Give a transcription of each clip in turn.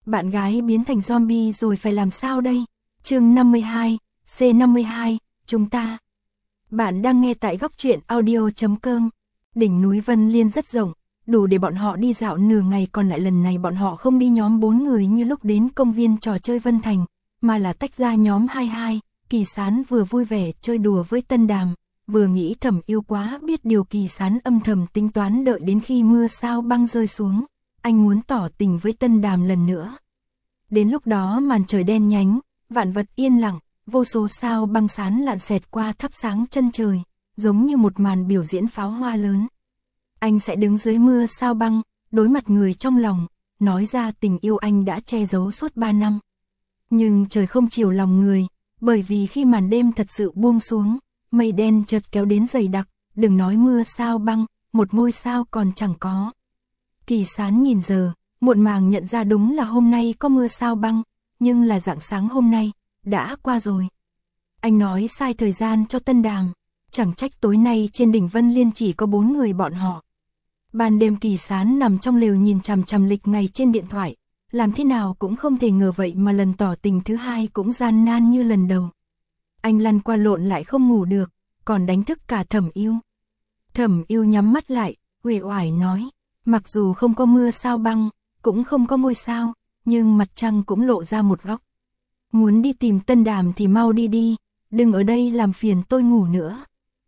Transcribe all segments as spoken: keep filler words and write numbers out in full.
Bạn gái biến thành zombie rồi phải làm sao đây? Chương năm mươi hai, C năm mươi hai, chúng ta. Bạn đang nghe tại góc truyện audio chấm com. Đỉnh núi Vân Liên rất rộng, đủ để bọn họ đi dạo nửa ngày, còn lại lần này bọn họ không đi nhóm bốn người như lúc đến công viên trò chơi Vân Thành, mà là tách ra nhóm hai hai. Kỳ Sán vừa vui vẻ chơi đùa với Tân Đàm, vừa nghĩ Thẩm Yêu quá biết điều. Kỳ Sán âm thầm tính toán đợi đến khi mưa sao băng rơi xuống, anh muốn tỏ tình với Tân Đàm lần nữa. Đến lúc đó màn trời đen nhánh, vạn vật yên lặng, vô số sao băng sán lạn xẹt qua thắp sáng chân trời, giống như một màn biểu diễn pháo hoa lớn. Anh sẽ đứng dưới mưa sao băng, đối mặt người trong lòng, nói ra tình yêu anh đã che giấu suốt ba năm. Nhưng trời không chiều lòng người, bởi vì khi màn đêm thật sự buông xuống, mây đen chợt kéo đến dày đặc, đừng nói mưa sao băng, một ngôi sao còn chẳng có. Kỳ Sán nhìn giờ, muộn màng nhận ra đúng là hôm nay có mưa sao băng, nhưng là rạng sáng hôm nay, đã qua rồi. Anh nói sai thời gian cho Tân Đàm, chẳng trách tối nay trên đỉnh Vân Liên chỉ có bốn người bọn họ. Ban đêm Kỳ Sán nằm trong lều nhìn chằm chằm lịch ngày trên điện thoại, làm thế nào cũng không thể ngờ vậy mà lần tỏ tình thứ hai cũng gian nan như lần đầu. Anh lăn qua lộn lại không ngủ được, còn đánh thức cả Thẩm Yêu. Thẩm Yêu nhắm mắt lại, uể oải nói, mặc dù không có mưa sao băng, cũng không có ngôi sao, nhưng mặt trăng cũng lộ ra một góc. Muốn đi tìm Tân Đàm thì mau đi đi, đừng ở đây làm phiền tôi ngủ nữa.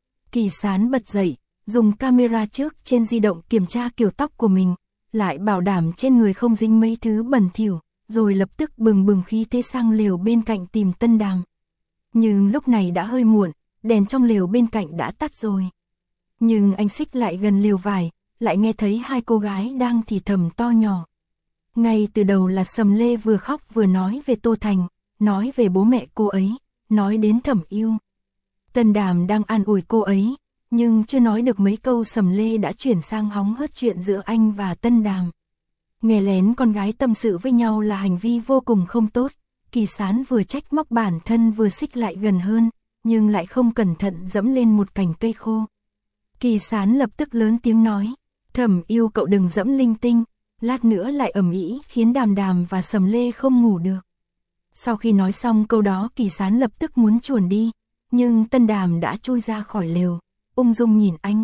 Kỳ Sán bật dậy, dùng camera trước trên di động kiểm tra kiểu tóc của mình, lại bảo đảm trên người không dính mấy thứ bẩn thỉu, rồi lập tức bừng bừng khí thế sang lều bên cạnh tìm Tân Đàm. Nhưng lúc này đã hơi muộn, đèn trong lều bên cạnh đã tắt rồi. Nhưng anh xích lại gần lều vải, lại nghe thấy hai cô gái đang thì thầm to nhỏ. Ngay từ đầu là Sầm Lê vừa khóc vừa nói về Tô Thành, nói về bố mẹ cô ấy, nói đến Thẩm Yêu. Tân Đàm đang an ủi cô ấy, nhưng chưa nói được mấy câu Sầm Lê đã chuyển sang hóng hớt chuyện giữa anh và Tân Đàm. Nghe lén con gái tâm sự với nhau là hành vi vô cùng không tốt. Kỳ Sán vừa trách móc bản thân vừa xích lại gần hơn, nhưng lại không cẩn thận dẫm lên một cành cây khô. Kỳ Sán lập tức lớn tiếng nói, Thẩm Yêu cậu đừng dẫm linh tinh, lát nữa lại ầm ĩ khiến Đàm Đàm và Sầm Lê không ngủ được. Sau khi nói xong câu đó Kỳ Sán lập tức muốn chuồn đi, nhưng Tân Đàm đã chui ra khỏi lều, ung dung nhìn anh.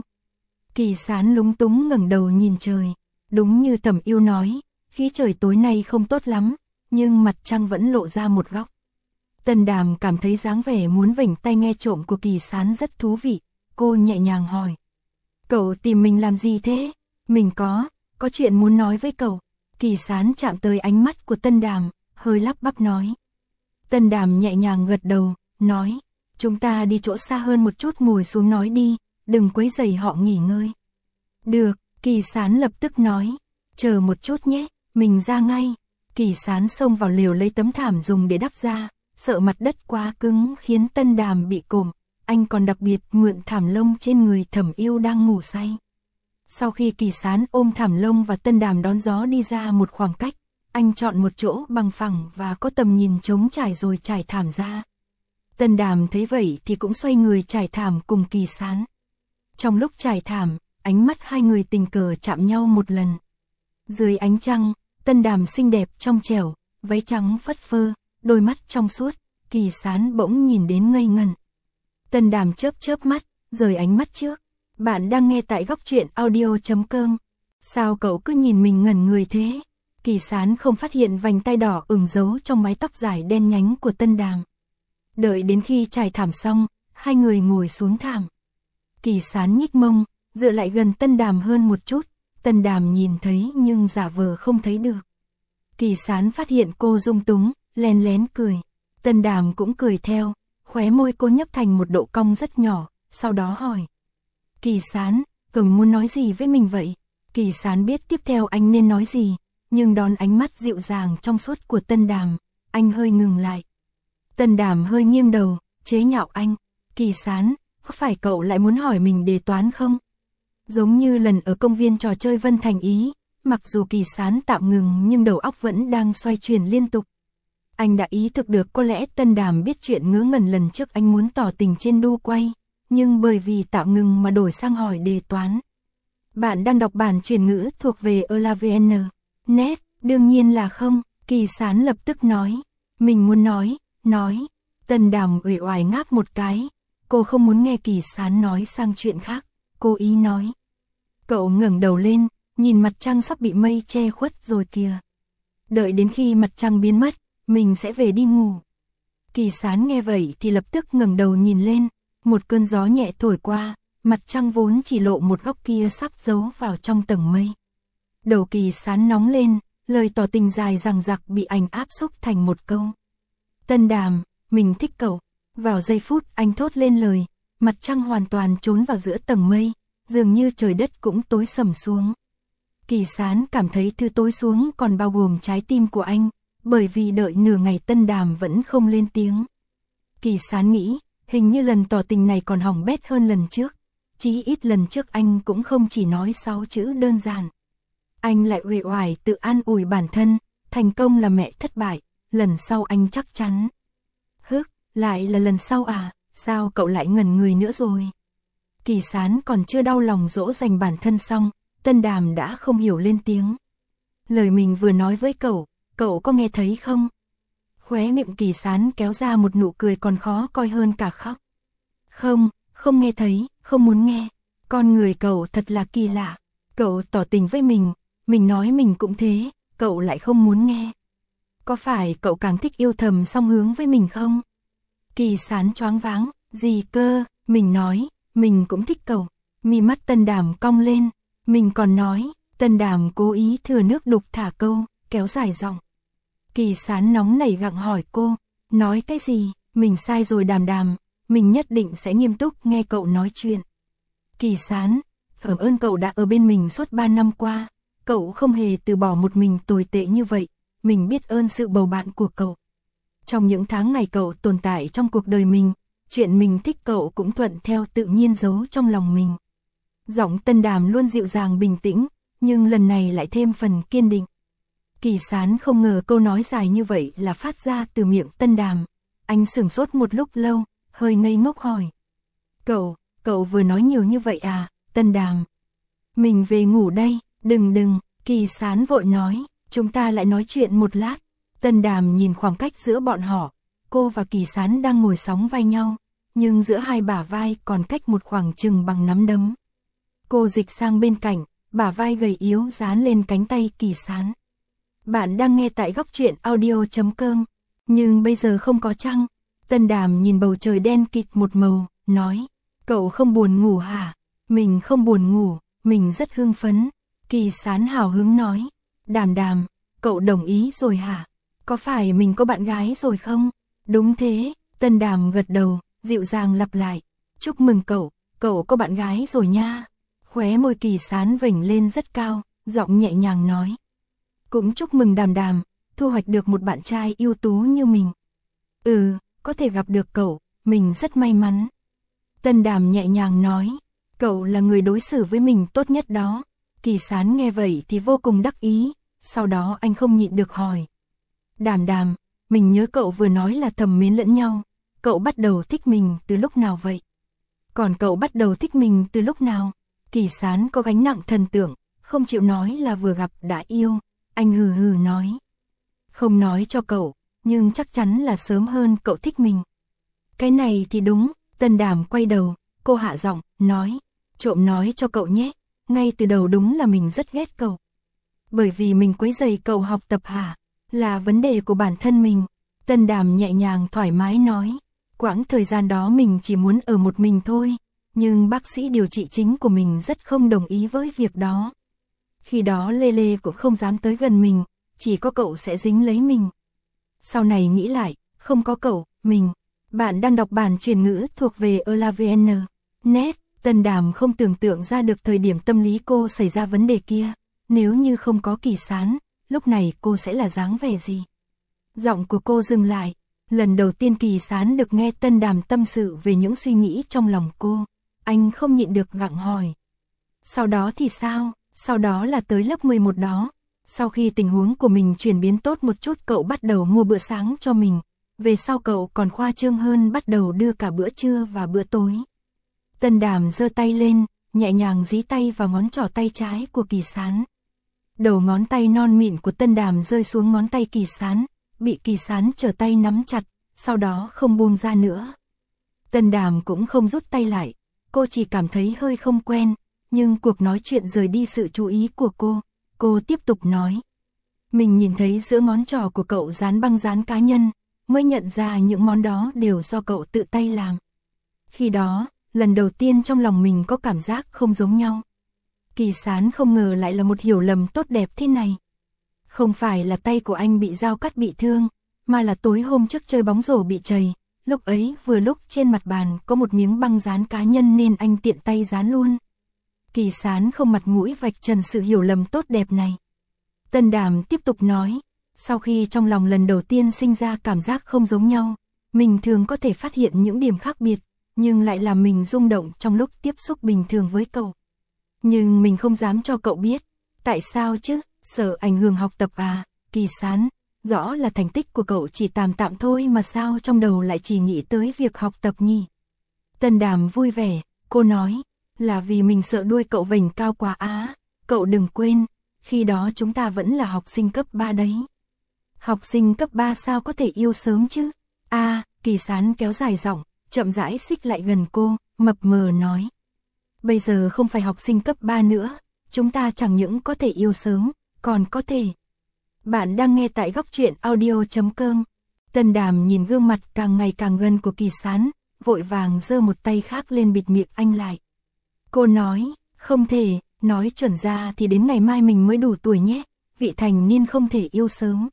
Kỳ Sán lúng túng ngẩng đầu nhìn trời, đúng như Thẩm Yêu nói, khí trời tối nay không tốt lắm, nhưng mặt trăng vẫn lộ ra một góc. Tân Đàm cảm thấy dáng vẻ muốn vểnh tay nghe trộm của Kỳ Sán rất thú vị, cô nhẹ nhàng hỏi. Cậu tìm mình làm gì thế? Mình có, có chuyện muốn nói với cậu. Kỳ Sán chạm tới ánh mắt của Tân Đàm, hơi lắp bắp nói. Tân Đàm nhẹ nhàng gật đầu, nói, chúng ta đi chỗ xa hơn một chút ngồi xuống nói đi, đừng quấy rầy họ nghỉ ngơi. Được, Kỳ Sán lập tức nói, chờ một chút nhé, mình ra ngay. Kỳ Sán xông vào lều lấy tấm thảm dùng để đắp ra, sợ mặt đất quá cứng khiến Tân Đàm bị cộm, anh còn đặc biệt mượn thảm lông trên người Thẩm Yêu đang ngủ say. Sau khi Kỳ Sán ôm thảm lông và Tân Đàm đón gió đi ra một khoảng cách, anh chọn một chỗ bằng phẳng và có tầm nhìn trống trải rồi trải thảm ra. Tân Đàm thấy vậy thì cũng xoay người trải thảm cùng Kỳ Sán. Trong lúc trải thảm, ánh mắt hai người tình cờ chạm nhau một lần. Dưới ánh trăng, Tân Đàm xinh đẹp trong trẻo, váy trắng phất phơ, đôi mắt trong suốt, Kỳ Sán bỗng nhìn đến ngây ngẩn. Tân Đàm chớp chớp mắt, rời ánh mắt trước. Bạn đang nghe tại góc truyện audio chấm com. Sao cậu cứ nhìn mình ngẩn người thế? Kỳ Sán không phát hiện vành tai đỏ ửng giấu trong mái tóc dài đen nhánh của Tân Đàm. Đợi đến khi trải thảm xong, hai người ngồi xuống thảm. Kỳ Sán nhích mông, dựa lại gần Tân Đàm hơn một chút. Tân Đàm nhìn thấy nhưng giả vờ không thấy được. Kỳ Sán phát hiện cô rung túng, len lén cười. Tân Đàm cũng cười theo, khóe môi cô nhấp thành một độ cong rất nhỏ, sau đó hỏi. Kỳ Sán, cậu muốn nói gì với mình vậy? Kỳ Sán biết tiếp theo anh nên nói gì, nhưng đón ánh mắt dịu dàng trong suốt của Tân Đàm, anh hơi ngừng lại. Tân Đàm hơi nghiêng đầu, chế nhạo anh. Kỳ Sán, có phải cậu lại muốn hỏi mình đề toán không? Giống như lần ở công viên trò chơi Vân Thành ý, mặc dù Kỳ Sán tạm ngừng nhưng đầu óc vẫn đang xoay chuyển liên tục. Anh đã ý thức được có lẽ Tân Đàm biết chuyện ngớ ngẩn lần trước anh muốn tỏ tình trên đu quay, nhưng bởi vì tạm ngừng mà đổi sang hỏi đề toán. Bạn đang đọc bản chuyển ngữ thuộc về Elavn. Net, đương nhiên là không, Kỳ Sán lập tức nói, mình muốn nói, nói. Tân Đàm uể oải ngáp một cái, cô không muốn nghe Kỳ Sán nói sang chuyện khác, cô ý nói. Cậu ngẩng đầu lên, nhìn mặt trăng sắp bị mây che khuất rồi kìa. Đợi đến khi mặt trăng biến mất, mình sẽ về đi ngủ. Kỳ Sán nghe vậy thì lập tức ngẩng đầu nhìn lên, một cơn gió nhẹ thổi qua, mặt trăng vốn chỉ lộ một góc kia sắp giấu vào trong tầng mây. Đầu Kỳ Sán nóng lên, lời tỏ tình dài dằng dặc bị anh áp xúc thành một câu. Tân Đàm, mình thích cậu. Vào giây phút anh thốt lên lời, mặt trăng hoàn toàn trốn vào giữa tầng mây, dường như trời đất cũng tối sầm xuống. Kỳ Sán cảm thấy thứ tối xuống còn bao gồm trái tim của anh, bởi vì đợi nửa ngày Tân Đàm vẫn không lên tiếng. Kỳ Sán nghĩ, hình như lần tỏ tình này còn hỏng bét hơn lần trước, chí ít lần trước anh cũng không chỉ nói sáu chữ đơn giản. Anh lại uể oải tự an ủi bản thân, thành công là mẹ thất bại, lần sau anh chắc chắn. Hức, lại là lần sau à, sao cậu lại ngẩn người nữa rồi? Kỳ Sán còn chưa đau lòng dỗ dành bản thân xong, Tân Đàm đã không hiểu lên tiếng. Lời mình vừa nói với cậu, cậu có nghe thấy không? Khóe miệng Kỳ Sán kéo ra một nụ cười còn khó coi hơn cả khóc. Không, không nghe thấy, không muốn nghe. Con người cậu thật là kỳ lạ. Cậu tỏ tình với mình, mình nói mình cũng thế, cậu lại không muốn nghe. Có phải cậu càng thích yêu thầm song hướng với mình không? Kỳ Sán choáng váng, gì cơ, mình nói, mình cũng thích cậu. Mi mắt Tân Đàm cong lên, mình còn nói, Tân Đàm cố ý thừa nước đục thả câu, kéo dài giọng. Kỳ Sán nóng nảy gặng hỏi cô, nói cái gì, mình sai rồi Đàm Đàm, mình nhất định sẽ nghiêm túc nghe cậu nói chuyện. Kỳ Sán, cảm ơn cậu đã ở bên mình suốt ba năm qua, cậu không hề từ bỏ một mình tồi tệ như vậy, mình biết ơn sự bầu bạn của cậu. Trong những tháng ngày cậu tồn tại trong cuộc đời mình, chuyện mình thích cậu cũng thuận theo tự nhiên giấu trong lòng mình. Giọng Tân Đàm luôn dịu dàng bình tĩnh, nhưng lần này lại thêm phần kiên định. Kỳ Sán không ngờ câu nói dài như vậy là phát ra từ miệng Tân Đàm. Anh sửng sốt một lúc lâu, hơi ngây ngốc hỏi. Cậu, cậu vừa nói nhiều như vậy à, Tân Đàm? Mình về ngủ đây, đừng đừng, Kỳ Sán vội nói, chúng ta lại nói chuyện một lát. Tân Đàm nhìn khoảng cách giữa bọn họ, cô và Kỳ Sán đang ngồi sóng vai nhau, nhưng giữa hai bả vai còn cách một khoảng chừng bằng nắm đấm. Cô dịch sang bên cạnh, bả vai gầy yếu dán lên cánh tay Kỳ Sán. Bạn đang nghe tại góc truyện audio chấm com, nhưng bây giờ không có trăng. Tân Đàm nhìn bầu trời đen kịt một màu, nói, cậu không buồn ngủ hả? Mình không buồn ngủ, mình rất hưng phấn. Kỳ Sán hào hứng nói, Đàm Đàm, cậu đồng ý rồi hả? Có phải mình có bạn gái rồi không? Đúng thế, Tân Đàm gật đầu, dịu dàng lặp lại, chúc mừng cậu, cậu có bạn gái rồi nha. Khóe môi Kỳ Sán vểnh lên rất cao, giọng nhẹ nhàng nói. Cũng chúc mừng Đàm Đàm, thu hoạch được một bạn trai ưu tú như mình. Ừ, có thể gặp được cậu, mình rất may mắn. Tân Đàm nhẹ nhàng nói, cậu là người đối xử với mình tốt nhất đó. Kỳ Sán nghe vậy thì vô cùng đắc ý, sau đó anh không nhịn được hỏi. Đàm Đàm, mình nhớ cậu vừa nói là thầm mến lẫn nhau, cậu bắt đầu thích mình từ lúc nào vậy? Còn cậu bắt đầu thích mình từ lúc nào? Kỳ Sán có gánh nặng thần tượng, không chịu nói là vừa gặp đã yêu, anh hừ hừ nói. Không nói cho cậu, nhưng chắc chắn là sớm hơn cậu thích mình. Cái này thì đúng, Tân Đàm quay đầu, cô hạ giọng, nói, trộm nói cho cậu nhé, ngay từ đầu đúng là mình rất ghét cậu. Bởi vì mình quấy rầy cậu học tập hả? Là vấn đề của bản thân mình. Tân Đàm nhẹ nhàng thoải mái nói, quãng thời gian đó mình chỉ muốn ở một mình thôi, nhưng bác sĩ điều trị chính của mình rất không đồng ý với việc đó. Khi đó Lê Lê cũng không dám tới gần mình, chỉ có cậu sẽ dính lấy mình. Sau này nghĩ lại, không có cậu, mình. Bạn đang đọc bản truyền ngữ thuộc về elavn chấm net. Tân Đàm không tưởng tượng ra được thời điểm tâm lý cô xảy ra vấn đề kia. Nếu như không có Kỳ Sán, lúc này cô sẽ là dáng vẻ gì? Giọng của cô dừng lại. Lần đầu tiên Kỳ Sán được nghe Tân Đàm tâm sự về những suy nghĩ trong lòng cô. Anh không nhịn được gặng hỏi. Sau đó thì sao? Sau đó là tới lớp mười một đó. Sau khi tình huống của mình chuyển biến tốt một chút, cậu bắt đầu mua bữa sáng cho mình. Về sau cậu còn khoa trương hơn, bắt đầu đưa cả bữa trưa và bữa tối. Tân Đàm giơ tay lên, nhẹ nhàng dí tay vào ngón trỏ tay trái của Kỳ Sán. Đầu ngón tay non mịn của Tân Đàm rơi xuống ngón tay Kỳ Sán, bị Kỳ Sán trở tay nắm chặt, sau đó không buông ra nữa. Tân Đàm cũng không rút tay lại, cô chỉ cảm thấy hơi không quen, nhưng cuộc nói chuyện rời đi sự chú ý của cô, cô tiếp tục nói. Mình nhìn thấy giữa ngón trỏ của cậu dán băng dán cá nhân, mới nhận ra những món đó đều do cậu tự tay làm. Khi đó, lần đầu tiên trong lòng mình có cảm giác không giống nhau. Kỳ Sán không ngờ lại là một hiểu lầm tốt đẹp thế này. Không phải là tay của anh bị dao cắt bị thương, mà là tối hôm trước chơi bóng rổ bị trầy, lúc ấy vừa lúc trên mặt bàn có một miếng băng dán cá nhân nên anh tiện tay dán luôn. Kỳ Sán không mặt mũi vạch trần sự hiểu lầm tốt đẹp này. Tân Đàm tiếp tục nói, sau khi trong lòng lần đầu tiên sinh ra cảm giác không giống nhau, mình thường có thể phát hiện những điểm khác biệt, nhưng lại làm mình rung động trong lúc tiếp xúc bình thường với cậu. Nhưng mình không dám cho cậu biết. Tại sao chứ? Sợ ảnh hưởng học tập à? Kỳ Sán, rõ là thành tích của cậu chỉ tạm tạm thôi mà sao trong đầu lại chỉ nghĩ tới việc học tập nhỉ? Tân Đàm vui vẻ, cô nói, là vì mình sợ đuôi cậu vểnh cao quá á. Cậu đừng quên, khi đó chúng ta vẫn là học sinh cấp ba đấy. Học sinh cấp ba sao có thể yêu sớm chứ? À, Kỳ Sán kéo dài giọng, chậm rãi xích lại gần cô, mập mờ nói. Bây giờ không phải học sinh cấp ba nữa, chúng ta chẳng những có thể yêu sớm, còn có thể. Bạn đang nghe tại góc truyện audio chấm com. Tân Đàm nhìn gương mặt càng ngày càng gần của Kỳ Sán, vội vàng giơ một tay khác lên bịt miệng anh lại. Cô nói, không thể, nói chuẩn ra thì đến ngày mai mình mới đủ tuổi nhé, vị thành niên không thể yêu sớm.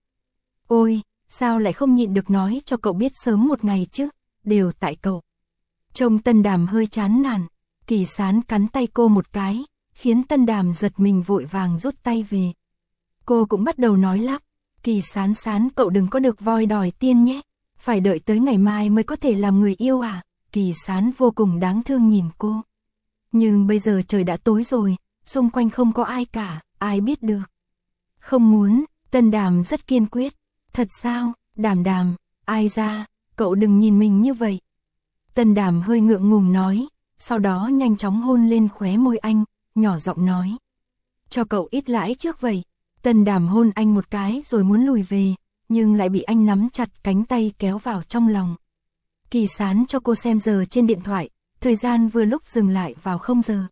Ôi, sao lại không nhịn được nói cho cậu biết sớm một ngày chứ, đều tại cậu. Trông Tân Đàm hơi chán nản, Kỳ Sán cắn tay cô một cái, khiến Tân Đàm giật mình vội vàng rút tay về. Cô cũng bắt đầu nói lắp, Kỳ Sán Sán cậu đừng có được voi đòi tiên nhé, phải đợi tới ngày mai mới có thể làm người yêu à. Kỳ Sán vô cùng đáng thương nhìn cô. Nhưng bây giờ trời đã tối rồi, xung quanh không có ai cả, ai biết được. Không muốn, Tân Đàm rất kiên quyết. Thật sao, Đàm Đàm, ai ra, cậu đừng nhìn mình như vậy. Tân Đàm hơi ngượng ngùng nói, sau đó nhanh chóng hôn lên khóe môi anh, nhỏ giọng nói. Cho cậu ít lãi trước vậy. Tân Đàm hôn anh một cái rồi muốn lùi về, nhưng lại bị anh nắm chặt cánh tay kéo vào trong lòng. Kỳ Sán cho cô xem giờ trên điện thoại, thời gian vừa lúc dừng lại vào không giờ.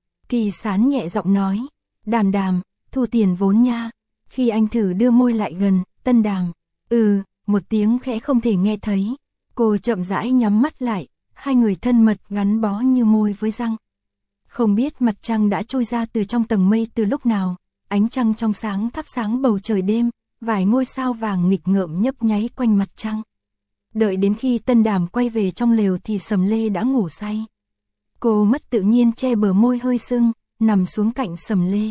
Kỳ Sán nhẹ giọng nói, Đàm Đàm, thu tiền vốn nha. Khi anh thử đưa môi lại gần, Tân Đàm, ừ, một tiếng khẽ không thể nghe thấy. Cô chậm rãi nhắm mắt lại, hai người thân mật gắn bó như môi với răng. Không biết mặt trăng đã trôi ra từ trong tầng mây từ lúc nào, ánh trăng trong sáng thắp sáng bầu trời đêm, vài ngôi sao vàng nghịch ngợm nhấp nháy quanh mặt trăng. Đợi đến khi Tân Đàm quay về trong lều thì Sầm Lê đã ngủ say. Cô mất tự nhiên che bờ môi hơi sưng, nằm xuống cạnh Sầm Lê.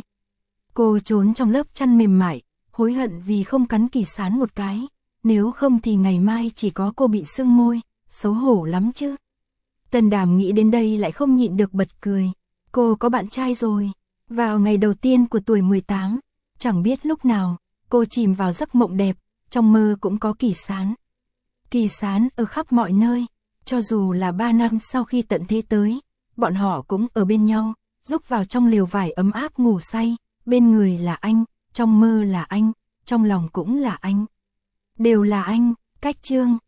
Cô trốn trong lớp chăn mềm mại, hối hận vì không cắn Kỳ Sán một cái, nếu không thì ngày mai chỉ có cô bị sưng môi, xấu hổ lắm chứ. Tân Đàm nghĩ đến đây lại không nhịn được bật cười. Cô có bạn trai rồi. Vào ngày đầu tiên của tuổi mười tám, chẳng biết lúc nào, cô chìm vào giấc mộng đẹp, trong mơ cũng có Kỳ Sán. Kỳ Sán ở khắp mọi nơi, cho dù là ba năm sau khi tận thế tới, bọn họ cũng ở bên nhau, rúc vào trong lều vải ấm áp ngủ say, bên người là anh, trong mơ là anh, trong lòng cũng là anh. Đều là anh, cách chương.